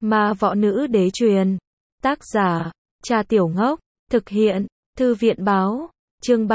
Ma võ nữ đế truyền. Tác giả, Trà Tiểu Ngốc. Thực hiện, Thư viện báo. Chương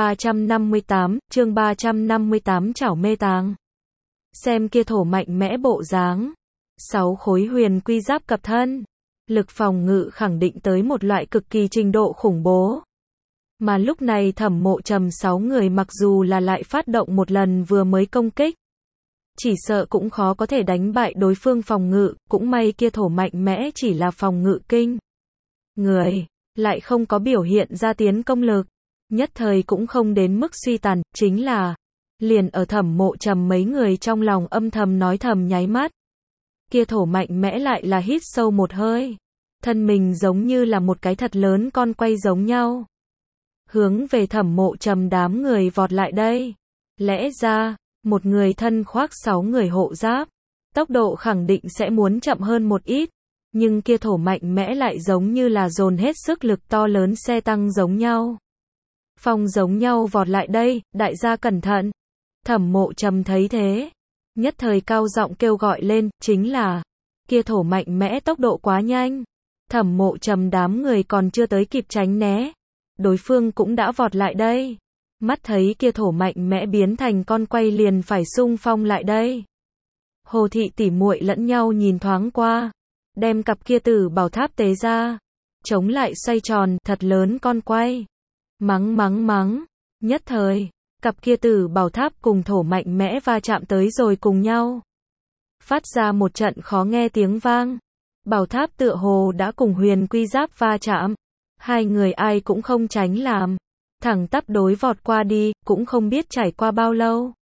358 chảo mê tàng. Xem kia thổ mạnh mẽ bộ dáng. 6 khối huyền quy giáp cập thân. Lực phòng ngự khẳng định tới một loại cực kỳ trình độ khủng bố. Mà lúc này Thẩm Mộ Trầm 6 người mặc dù là lại phát động một lần vừa mới công kích, chỉ sợ cũng khó có thể đánh bại đối phương phòng ngự, cũng may kia thổ mạnh mẽ chỉ là phòng ngự kinh người, lại không có biểu hiện ra tiến công lực, nhất thời cũng không đến mức suy tàn, chính là liền ở Thẩm Mộ Trầm mấy người trong lòng âm thầm nói thầm nháy mắt. Kia thổ mạnh mẽ lại là hít sâu một hơi, thân mình giống như là một cái thật lớn con quay giống nhau, hướng về Thẩm Mộ Trầm đám người vọt lại đây. Lẽ ra, một người thân khoác 6 người hộ giáp, tốc độ khẳng định sẽ muốn chậm hơn một ít, nhưng kia thổ mạnh mẽ lại giống như là dồn hết sức lực to lớn xe tăng giống nhau. Phong giống nhau vọt lại đây, đại gia cẩn thận. Thẩm Mộ Trầm thấy thế, nhất thời cao giọng kêu gọi lên, chính là kia thổ mạnh mẽ tốc độ quá nhanh. Thẩm Mộ Trầm đám người còn chưa tới kịp tránh né, đối phương cũng đã vọt lại đây. Mắt thấy kia thổ mạnh mẽ biến thành con quay liền phải xung phong lại đây. Hồ thị tỉ muội lẫn nhau nhìn thoáng qua, đem cặp kia tử bảo tháp tế ra, chống lại xoay tròn thật lớn con quay. Mắng, nhất thời, cặp kia tử bảo tháp cùng thổ mạnh mẽ va chạm tới rồi cùng nhau. Phát ra một trận khó nghe tiếng vang. Bảo tháp tựa hồ đã cùng huyền quy giáp va chạm. Hai người ai cũng không tránh làm, thẳng tắp đối vọt qua đi, cũng không biết trải qua bao lâu.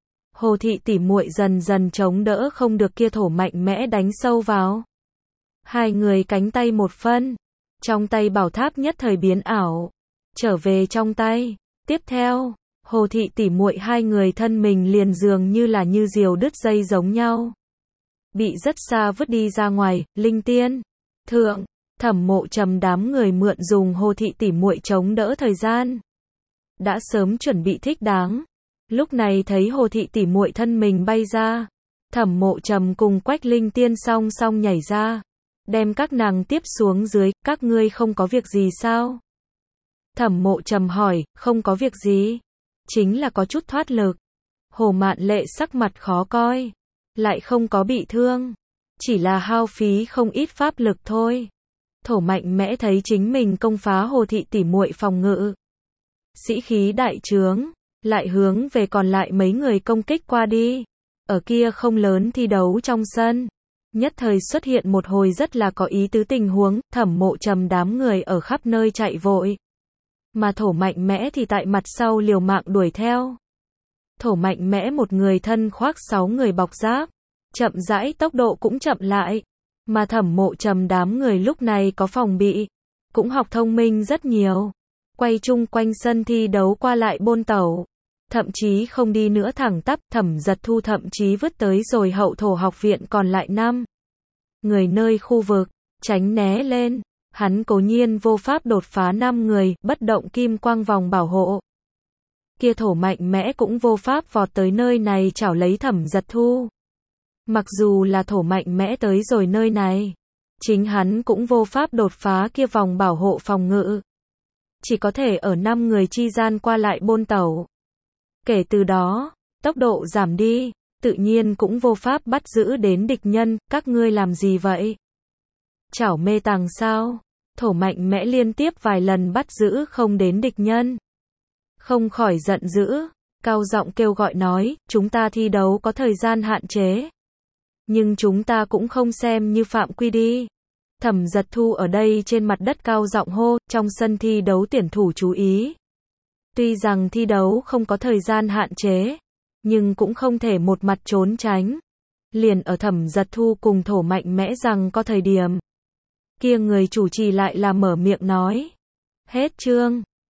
Hồ thị tỉ muội dần dần chống đỡ không được kia thổ mạnh mẽ đánh sâu vào. Hai người cánh tay một phân, trong tay bảo tháp nhất thời biến ảo, trở về trong tay. Tiếp theo, Hồ thị tỉ muội hai người thân mình liền dường như là như diều đứt dây giống nhau, bị rất xa vứt đi ra ngoài. Linh tiên thượng, Thẩm Mộ Trầm đám người mượn dùng Hồ thị tỉ muội chống đỡ thời gian, đã sớm chuẩn bị thích đáng. Lúc này thấy Hồ thị tỉ muội thân mình bay ra, Thẩm Mộ Trầm cùng Quách Linh Tiên song song nhảy ra, đem các nàng tiếp xuống dưới. Các ngươi không có việc gì sao? Thẩm Mộ Trầm hỏi. Không có việc gì, chính là có chút thoát lực. Hồ Mạn Lệ sắc mặt khó coi, lại không có bị thương, chỉ là hao phí không ít pháp lực thôi. Thổ mạnh mẽ thấy chính mình công phá Hồ thị tỉ muội phòng ngự, sĩ khí đại trướng, lại hướng về còn lại mấy người công kích qua đi. Ở kia không lớn thi đấu trong sân, nhất thời xuất hiện một hồi rất là có ý tứ tình huống. Thẩm Mộ Trầm đám người ở khắp nơi chạy vội, mà thổ mạnh mẽ thì tại mặt sau liều mạng đuổi theo. Thổ mạnh mẽ một người thân khoác 6 người bọc giáp, chậm rãi tốc độ cũng chậm lại, mà Thẩm Mộ Trầm đám người lúc này có phòng bị, cũng học thông minh rất nhiều, quay chung quanh sân thi đấu qua lại bôn tẩu, thậm chí không đi nữa thẳng tắp. Thẩm Giật Thu thậm chí vứt tới rồi hậu thổ học viện còn lại 5 người nơi khu vực, tránh né lên. Hắn cố nhiên vô pháp đột phá 5 người, bất động kim quang vòng bảo hộ. Kia thổ mạnh mẽ cũng vô pháp vọt tới nơi này chảo lấy Thẩm Giật Thu. Mặc dù là thổ mạnh mẽ tới rồi nơi này, chính hắn cũng vô pháp đột phá kia vòng bảo hộ phòng ngự, chỉ có thể ở 5 người chi gian qua lại bôn tẩu. Kể từ đó, tốc độ giảm đi, tự nhiên cũng vô pháp bắt giữ đến địch nhân. Các ngươi làm gì vậy? Chảo mê tàng sao? Thổ mạnh mẽ liên tiếp vài lần bắt giữ không đến địch nhân, không khỏi giận dữ, cao giọng kêu gọi nói, chúng ta thi đấu có thời gian hạn chế, nhưng chúng ta cũng không xem như phạm quy đi. Thẩm Giật Thu ở đây trên mặt đất cao giọng hô. Trong sân thi đấu tuyển thủ chú ý, tuy rằng thi đấu không có thời gian hạn chế, nhưng cũng không thể một mặt trốn tránh. Liền ở Thẩm Giật Thu cùng thổ mạnh mẽ rằng có thời điểm, kia người chủ trì lại là mở miệng nói. Hết chương.